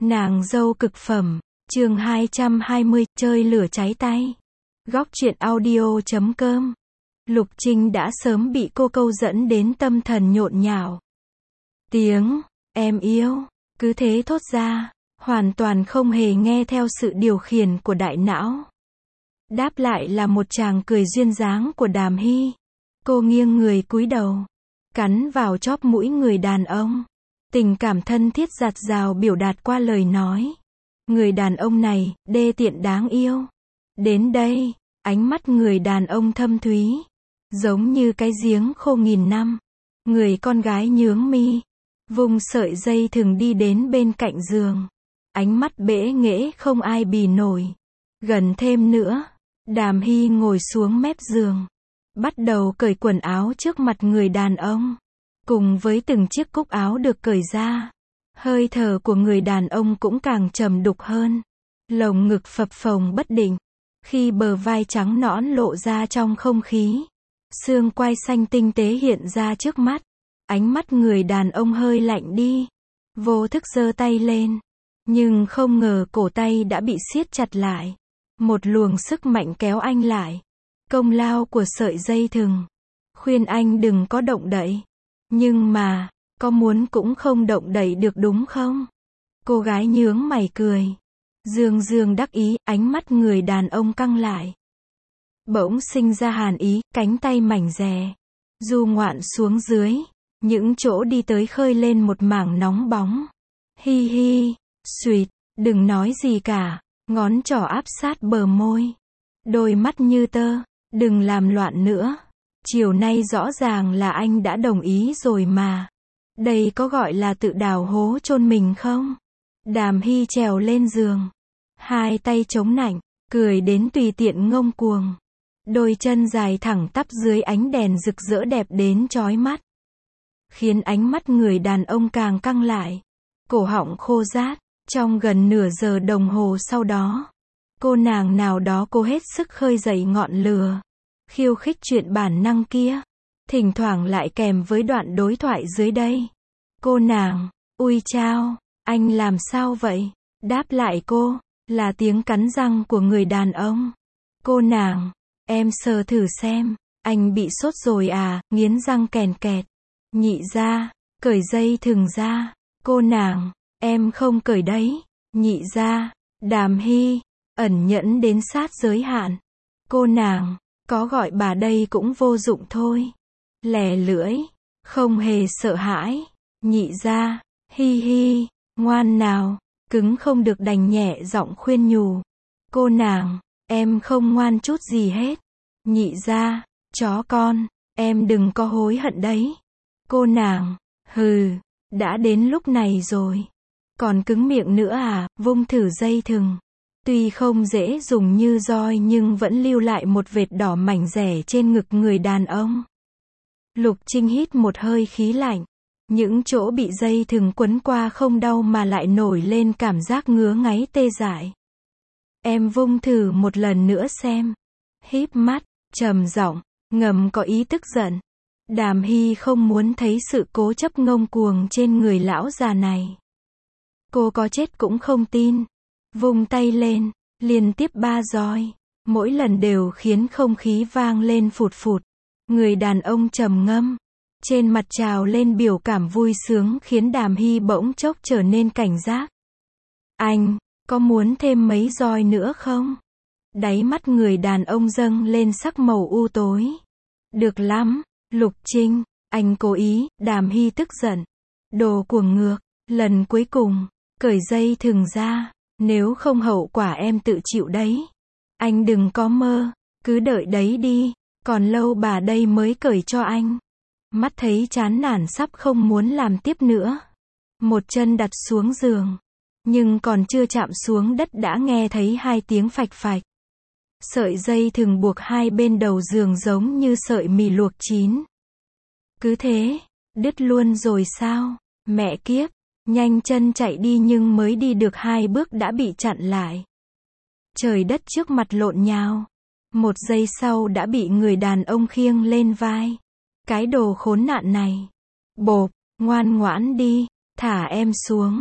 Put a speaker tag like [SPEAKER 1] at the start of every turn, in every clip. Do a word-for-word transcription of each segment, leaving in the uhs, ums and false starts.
[SPEAKER 1] Nàng dâu cực phẩm, chương hai trăm hai mươi, chơi lửa cháy tay. Góc truyện audio chấm com. Lục Trinh đã sớm bị cô câu dẫn đến tâm thần nhộn nhạo. Tiếng, em yêu, cứ thế thốt ra, hoàn toàn không hề nghe theo sự điều khiển của đại não. Đáp lại là một tràng cười duyên dáng của Đàm Hy. Cô nghiêng người cúi đầu, cắn vào chóp mũi người đàn ông. Tình cảm thân thiết dạt dào biểu đạt qua lời nói. Người đàn ông này, đê tiện đáng yêu. Đến đây, ánh mắt người đàn ông thâm thúy, giống như cái giếng khô nghìn năm. Người con gái nhướng mi, vùng sợi dây thừng đi đến bên cạnh giường. Ánh mắt bẽ nghễ không ai bì nổi. Gần thêm nữa, Đàm Hy ngồi xuống mép giường, bắt đầu cởi quần áo trước mặt người đàn ông. Cùng với từng chiếc cúc áo được cởi ra, hơi thở của người đàn ông cũng càng trầm đục hơn. Lồng ngực phập phồng bất định, khi bờ vai trắng nõn lộ ra trong không khí. Xương quai xanh tinh tế hiện ra trước mắt. Ánh mắt người đàn ông hơi lạnh đi. Vô thức giơ tay lên, nhưng không ngờ cổ tay đã bị siết chặt lại. Một luồng sức mạnh kéo anh lại. Công lao của sợi dây thừng. Khuyên anh đừng có động đậy. Nhưng mà, có muốn cũng không động đậy được đúng không? Cô gái nhướng mày cười. Dương dương đắc ý, ánh mắt người đàn ông căng lại. Bỗng sinh ra hàn ý, cánh tay mảnh dè. Du ngoạn xuống dưới, những chỗ đi tới khơi lên một mảng nóng bóng. Hi hi, suýt, đừng nói gì cả. Ngón trỏ áp sát bờ môi. Đôi mắt như tơ, đừng làm loạn nữa. Chiều nay rõ ràng là anh đã đồng ý rồi mà. Đây có gọi là tự đào hố chôn mình không? Đàm Hy trèo lên giường, hai tay chống nạnh, cười đến tùy tiện ngông cuồng. Đôi chân dài thẳng tắp dưới ánh đèn rực rỡ đẹp đến chói mắt, khiến ánh mắt người đàn ông càng căng lại. Cổ họng khô rát. Trong gần nửa giờ đồng hồ sau đó, cô nàng nào đó cố hết sức khơi dậy ngọn lửa, khiêu khích chuyện bản năng kia, thỉnh thoảng lại kèm với đoạn đối thoại dưới đây. Cô nàng, ui chao, anh làm sao vậy? Đáp lại cô, là tiếng cắn răng của người đàn ông. Cô nàng, em sờ thử xem, anh bị sốt rồi à, nghiến răng kèn kẹt. Nhị ra, cởi dây thừng ra. Cô nàng, em không cởi đấy. Nhị ra, Đàm Hy, ẩn nhẫn đến sát giới hạn. Cô nàng, có gọi bà đây cũng vô dụng thôi. Lẻ lưỡi, không hề sợ hãi. Nhị ra, hi hi, ngoan nào, cứng không được đành nhẹ giọng khuyên nhủ. Cô nàng, em không ngoan chút gì hết. Nhị ra, chó con, em đừng có hối hận đấy. Cô nàng, hừ, đã đến lúc này rồi. Còn cứng miệng nữa à, vung thử dây thừng. Tuy không dễ dùng như roi nhưng vẫn lưu lại một vệt đỏ mảnh rẻ trên ngực người đàn ông. Lục Trinh hít một hơi khí lạnh. Những chỗ bị dây thừng quấn qua không đau mà lại nổi lên cảm giác ngứa ngáy tê dại. Em vung thử một lần nữa xem. Híp mắt, trầm giọng, ngầm có ý tức giận. Đàm Hy không muốn thấy sự cố chấp ngông cuồng trên người lão già này. Cô có chết cũng không tin. Vung tay lên, liên tiếp ba roi. Mỗi lần đều khiến không khí vang lên phụt phụt. Người đàn ông trầm ngâm. Trên mặt trào lên biểu cảm vui sướng khiến Đàm Hy bỗng chốc trở nên cảnh giác. Anh, có muốn thêm mấy roi nữa không? Đáy mắt người đàn ông dâng lên sắc màu u tối. Được lắm, Lục Trinh, anh cố ý. Đàm Hy tức giận. Đồ cuồng ngược, lần cuối cùng, cởi dây thừng ra, nếu không hậu quả em tự chịu đấy. Anh đừng có mơ, cứ đợi đấy đi, còn lâu bà đây mới cởi cho anh. Mắt thấy chán nản sắp không muốn làm tiếp nữa. Một chân đặt xuống giường, nhưng còn chưa chạm xuống đất đã nghe thấy hai tiếng phạch phạch. Sợi dây thừng buộc hai bên đầu giường giống như sợi mì luộc chín. Cứ thế, đứt luôn rồi sao? Mẹ kiếp, nhanh chân chạy đi nhưng mới đi được hai bước đã bị chặn lại. Trời đất trước mặt lộn nhào. Một giây sau đã bị người đàn ông khiêng lên vai. Cái đồ khốn nạn này. Bộp, ngoan ngoãn đi, thả em xuống.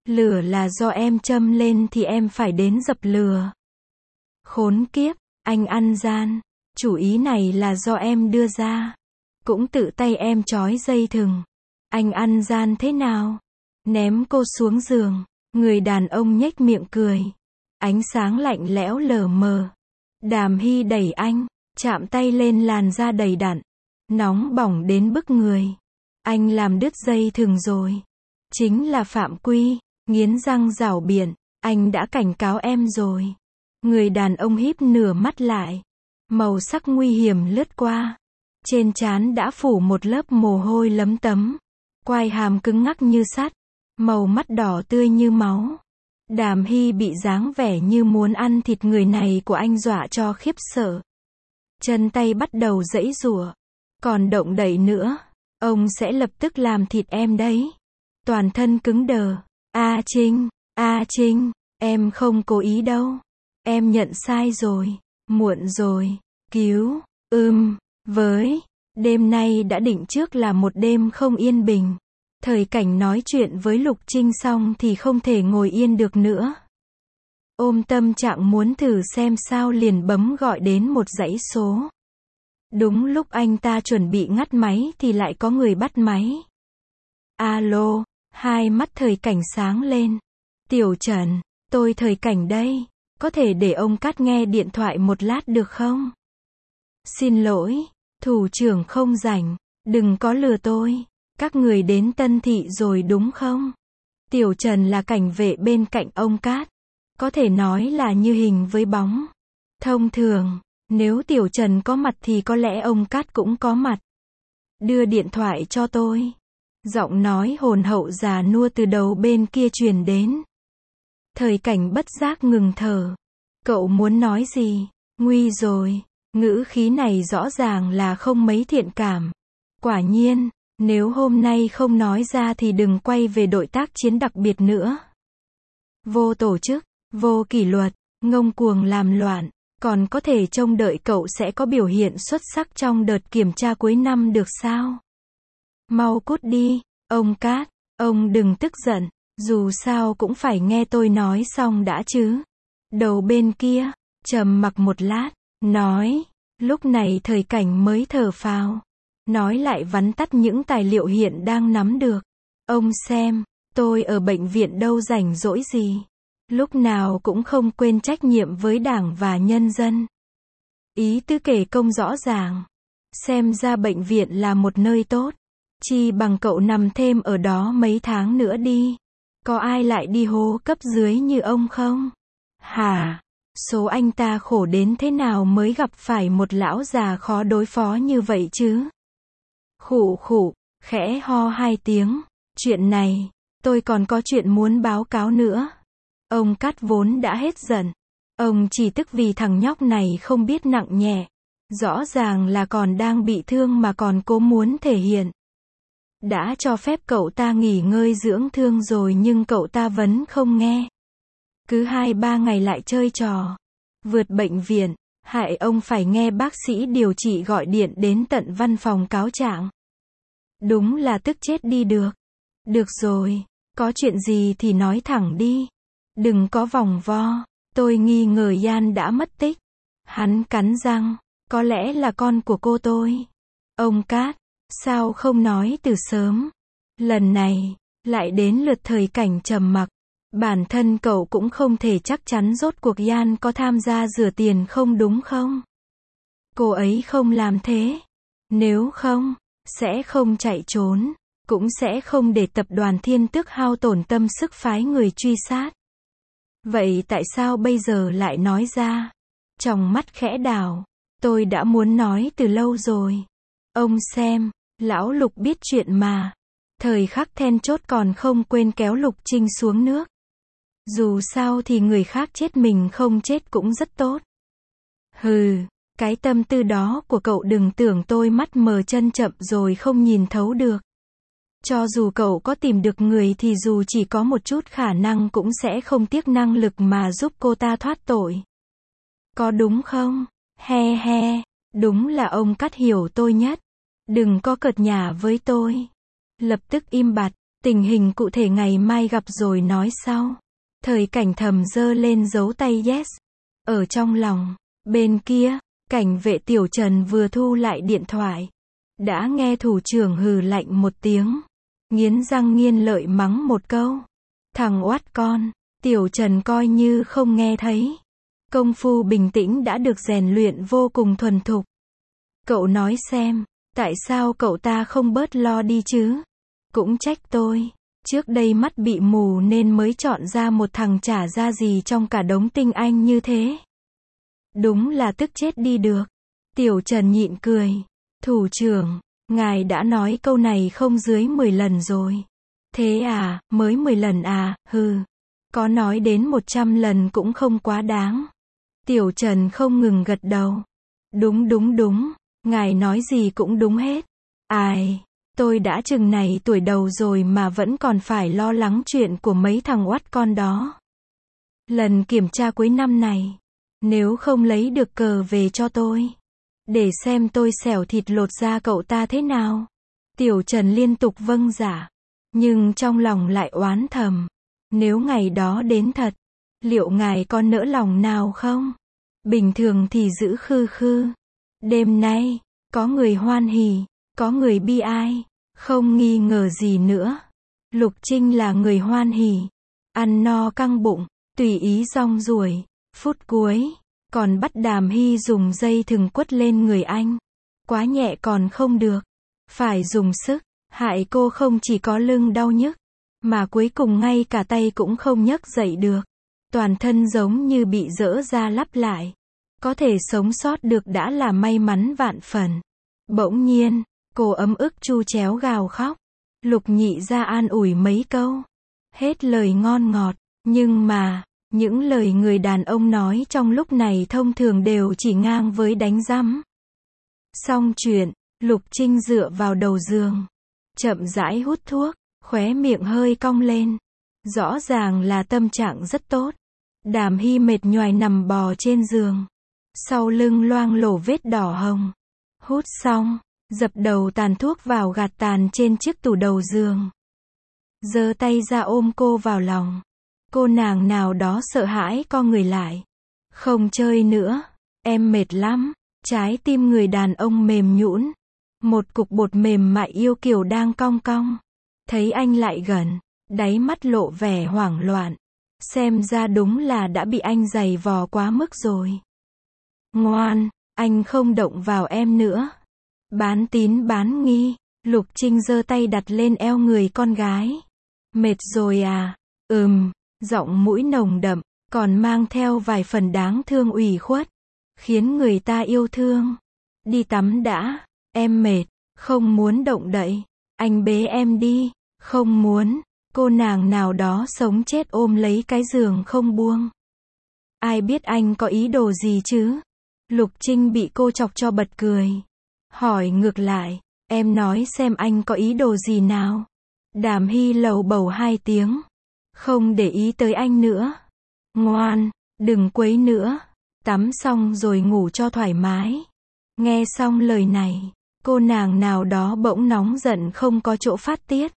[SPEAKER 1] Lửa là do em châm lên thì em phải đến dập lửa. Khốn kiếp, anh ăn gian. Chủ ý này là do em đưa ra. Cũng tự tay em trói dây thừng. Anh ăn gian thế nào? Ném cô xuống giường. Người đàn ông nhếch miệng cười. Ánh sáng lạnh lẽo lờ mờ. Đàm Hy đẩy anh, chạm tay lên làn da đầy đặn. Nóng bỏng đến bức người. Anh làm đứt dây thừng rồi. Chính là phạm quy. Nghiến răng rảo biện. Anh đã cảnh cáo em rồi. Người đàn ông híp nửa mắt lại. Màu sắc nguy hiểm lướt qua. Trên trán đã phủ một lớp mồ hôi lấm tấm. Quai hàm cứng ngắc như sắt. Màu mắt đỏ tươi như máu. Đàm Hy bị dáng vẻ như muốn ăn thịt người này của anh dọa cho khiếp sợ. Chân tay bắt đầu giãy giụa. Còn động đậy nữa, ông sẽ lập tức làm thịt em đấy. Toàn thân cứng đờ. A Trinh, A Trinh, em không cố ý đâu. Em nhận sai rồi. Muộn rồi. Cứu, ưm, với. Đêm nay đã định trước là một đêm không yên bình. Thời Cảnh nói chuyện với Lục Trinh xong thì không thể ngồi yên được nữa. Ôm tâm trạng muốn thử xem sao liền bấm gọi đến một dãy số. Đúng lúc anh ta chuẩn bị ngắt máy thì lại có người bắt máy. Alo, hai mắt Thời Cảnh sáng lên. Tiểu Trần, tôi Thời Cảnh đây. Có thể để ông Cát nghe điện thoại một lát được không? Xin lỗi, thủ trưởng không rảnh. Đừng có lừa tôi. Các người đến Tân Thị rồi đúng không? Tiểu Trần là cảnh vệ bên cạnh ông Cát. Có thể nói là như hình với bóng. Thông thường, nếu Tiểu Trần có mặt thì có lẽ ông Cát cũng có mặt. Đưa điện thoại cho tôi. Giọng nói hồn hậu già nua từ đầu bên kia truyền đến. Thời Cảnh bất giác ngừng thở. Cậu muốn nói gì? Nguy rồi. Ngữ khí này rõ ràng là không mấy thiện cảm. Quả nhiên, nếu hôm nay không nói ra thì đừng quay về đội tác chiến đặc biệt nữa. Vô tổ chức, vô kỷ luật, ngông cuồng làm loạn, còn có thể trông đợi cậu sẽ có biểu hiện xuất sắc trong đợt kiểm tra cuối năm được sao? Mau cút đi, ông Cát, ông đừng tức giận, dù sao cũng phải nghe tôi nói xong đã chứ. Đầu bên kia, trầm mặc một lát, nói, lúc này Thời Cảnh mới thở phào. Nói lại vắn tắt những tài liệu hiện đang nắm được. Ông xem, tôi ở bệnh viện đâu rảnh rỗi gì. Lúc nào cũng không quên trách nhiệm với đảng và nhân dân. Ý tứ kể công rõ ràng. Xem ra bệnh viện là một nơi tốt. Chi bằng cậu nằm thêm ở đó mấy tháng nữa đi. Có ai lại đi hô cấp dưới như ông không? Hả? Số anh ta khổ đến thế nào mới gặp phải một lão già khó đối phó như vậy chứ? Khụ khụ, khẽ ho hai tiếng. Chuyện này, tôi còn có chuyện muốn báo cáo nữa. Ông Cát vốn đã hết giận. Ông chỉ tức vì thằng nhóc này không biết nặng nhẹ. Rõ ràng là còn đang bị thương mà còn cố muốn thể hiện. Đã cho phép cậu ta nghỉ ngơi dưỡng thương rồi nhưng cậu ta vẫn không nghe. Cứ hai ba ngày lại chơi trò. Vượt bệnh viện, hại ông phải nghe bác sĩ điều trị gọi điện đến tận văn phòng cáo trạng. Đúng là tức chết đi được. Được rồi, có chuyện gì thì nói thẳng đi. Đừng có vòng vo. Tôi nghi ngờ Yan đã mất tích. Hắn cắn răng, có lẽ là con của cô tôi. Ông Cát, sao không nói từ sớm? Lần này, lại đến lượt Thời Cảnh trầm mặc. Bản thân cậu cũng không thể chắc chắn rốt cuộc Yan có tham gia rửa tiền không đúng không? Cô ấy không làm thế. Nếu không, sẽ không chạy trốn, cũng sẽ không để tập đoàn Thiên Tước hao tổn tâm sức phái người truy sát. Vậy tại sao bây giờ lại nói ra? Trong mắt khẽ đảo, tôi đã muốn nói từ lâu rồi. Ông xem, lão Lục biết chuyện mà. Thời khắc then chốt còn không quên kéo Lục Trinh xuống nước. Dù sao thì người khác chết mình không chết cũng rất tốt. Hừ, cái tâm tư đó của cậu đừng tưởng tôi mắt mờ chân chậm rồi không nhìn thấu được. Cho dù cậu có tìm được người thì dù chỉ có một chút khả năng cũng sẽ không tiếc năng lực mà giúp cô ta thoát tội. Có đúng không? He he, đúng là ông Cát hiểu tôi nhất. Đừng có cợt nhả với tôi. Lập tức im bặt, Tình hình cụ thể ngày mai gặp rồi nói sau. Thời Cảnh thầm giơ lên dấu tay yes. Ở trong lòng, bên kia, Cảnh vệ Tiểu Trần vừa thu lại điện thoại. Đã nghe thủ trưởng hừ lạnh một tiếng. Nghiến răng nghiến lợi mắng một câu. Thằng oát con, Tiểu Trần coi như không nghe thấy. Công phu bình tĩnh đã được rèn luyện vô cùng thuần thục. Cậu nói xem, tại sao cậu ta không bớt lo đi chứ? Cũng trách tôi. Trước đây mắt bị mù nên mới chọn ra một thằng chả ra gì trong cả đống tinh anh như thế. Đúng là tức chết đi được. Tiểu Trần nhịn cười. Thủ trưởng, ngài đã nói câu này không dưới mười lần rồi. Thế à, mới mười lần à, hừ. Có nói đến một trăm lần cũng không quá đáng. Tiểu Trần không ngừng gật đầu. Đúng đúng đúng, ngài nói gì cũng đúng hết. Ai, tôi đã chừng này tuổi đầu rồi mà vẫn còn phải lo lắng chuyện của mấy thằng oắt con đó. Lần kiểm tra cuối năm này, nếu không lấy được cờ về cho tôi, để xem tôi xẻo thịt lột da cậu ta thế nào. Tiểu Trần liên tục vâng dạ, nhưng trong lòng lại oán thầm. Nếu ngày đó đến thật, liệu ngài có nỡ lòng nào không? Bình thường thì giữ khư khư. Đêm nay, có người hoan hỉ, có người bi ai, không nghi ngờ gì nữa. Lục Trinh là người hoan hỉ, ăn no căng bụng, tùy ý rong ruổi. Phút cuối, còn bắt Đàm Hy dùng dây thừng quất lên người anh. Quá nhẹ còn không được, phải dùng sức, hại cô không chỉ có lưng đau nhức, mà cuối cùng ngay cả tay cũng không nhấc dậy được. Toàn thân giống như bị giỡ ra lắp lại. Có thể sống sót được đã là may mắn vạn phần. Bỗng nhiên, cô ấm ức chu chéo gào khóc. Lục Nhị ra an ủi mấy câu. Hết lời ngon ngọt, nhưng mà, những lời người đàn ông nói trong lúc này thông thường đều chỉ ngang với đánh rắm. Xong chuyện, Lục Trinh dựa vào đầu giường, chậm rãi hút thuốc, khóe miệng hơi cong lên. Rõ ràng là tâm trạng rất tốt. Đàm Hy mệt nhoài nằm bò trên giường, sau lưng loang lổ vết đỏ hồng. Hút xong, dập đầu tàn thuốc vào gạt tàn trên chiếc tủ đầu giường. Giơ tay ra ôm cô vào lòng. Cô nàng nào đó sợ hãi co người lại. Không chơi nữa, em mệt lắm. Trái tim người đàn ông mềm nhũn. Một cục bột mềm mại yêu kiều đang cong cong. Thấy anh lại gần, đáy mắt lộ vẻ hoảng loạn. Xem ra đúng là đã bị anh giày vò quá mức rồi. Ngoan, anh không động vào em nữa. Bán tín bán nghi, Lục Trinh giơ tay đặt lên eo người con gái. Mệt rồi à? Ừm, giọng mũi nồng đậm, còn mang theo vài phần đáng thương ủy khuất, khiến người ta yêu thương. Đi tắm đã, em mệt, không muốn động đậy. Anh bế em đi. Không muốn. Cô nàng nào đó sống chết ôm lấy cái giường không buông. Ai biết anh có ý đồ gì chứ? Lục Trinh bị cô chọc cho bật cười. Hỏi ngược lại, em nói xem anh có ý đồ gì nào? Đàm Hy lầu bầu hai tiếng. Không để ý tới anh nữa. Ngoan, đừng quấy nữa. Tắm xong rồi ngủ cho thoải mái. Nghe xong lời này, cô nàng nào đó bỗng nóng giận không có chỗ phát tiết.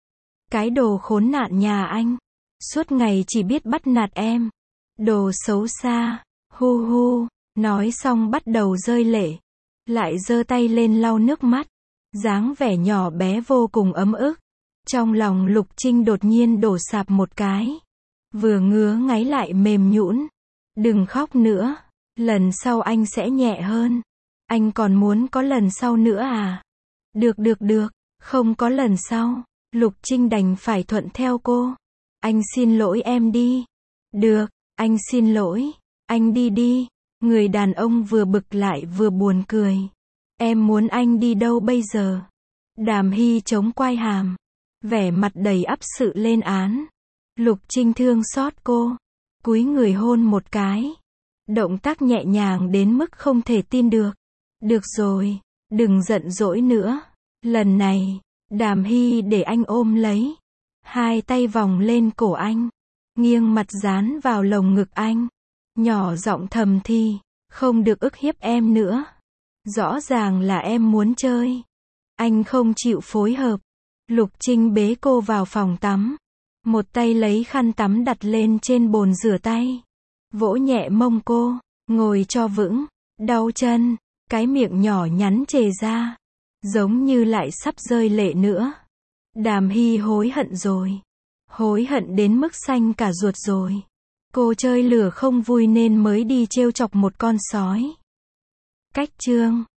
[SPEAKER 1] Cái đồ khốn nạn nhà anh, suốt ngày chỉ biết bắt nạt em. Đồ xấu xa, hu hu, nói xong bắt đầu rơi lệ. Lại giơ tay lên lau nước mắt, dáng vẻ nhỏ bé vô cùng ấm ức. Trong lòng Lục Trinh đột nhiên đổ sạp một cái. Vừa ngứa ngáy lại mềm nhũn. Đừng khóc nữa, lần sau anh sẽ nhẹ hơn. Anh còn muốn có lần sau nữa à? Được được được, không có lần sau. Lục Trinh đành phải thuận theo cô. Anh xin lỗi em đi. Được, anh xin lỗi. Anh đi đi. Người đàn ông vừa bực lại vừa buồn cười. Em muốn anh đi đâu bây giờ? Đàm Hy chống quai hàm, vẻ mặt đầy ắp sự lên án. Lục Trinh thương xót cô, cúi người hôn một cái. Động tác nhẹ nhàng đến mức không thể tin được. Được rồi, đừng giận dỗi nữa. Lần này, Đàm Hy để anh ôm lấy. Hai tay vòng lên cổ anh, nghiêng mặt dán vào lồng ngực anh. Nhỏ giọng thầm thì, không được ức hiếp em nữa. Rõ ràng là em muốn chơi. Anh không chịu phối hợp. Lục Trinh bế cô vào phòng tắm. Một tay lấy khăn tắm đặt lên trên bồn rửa tay. Vỗ nhẹ mông cô. Ngồi cho vững. Đau chân. Cái miệng nhỏ nhắn trề ra. Giống như lại sắp rơi lệ nữa. Đàm Hy hối hận rồi. Hối hận đến mức xanh cả ruột rồi. Cô chơi lửa không vui nên mới đi trêu chọc một con sói. Cách chương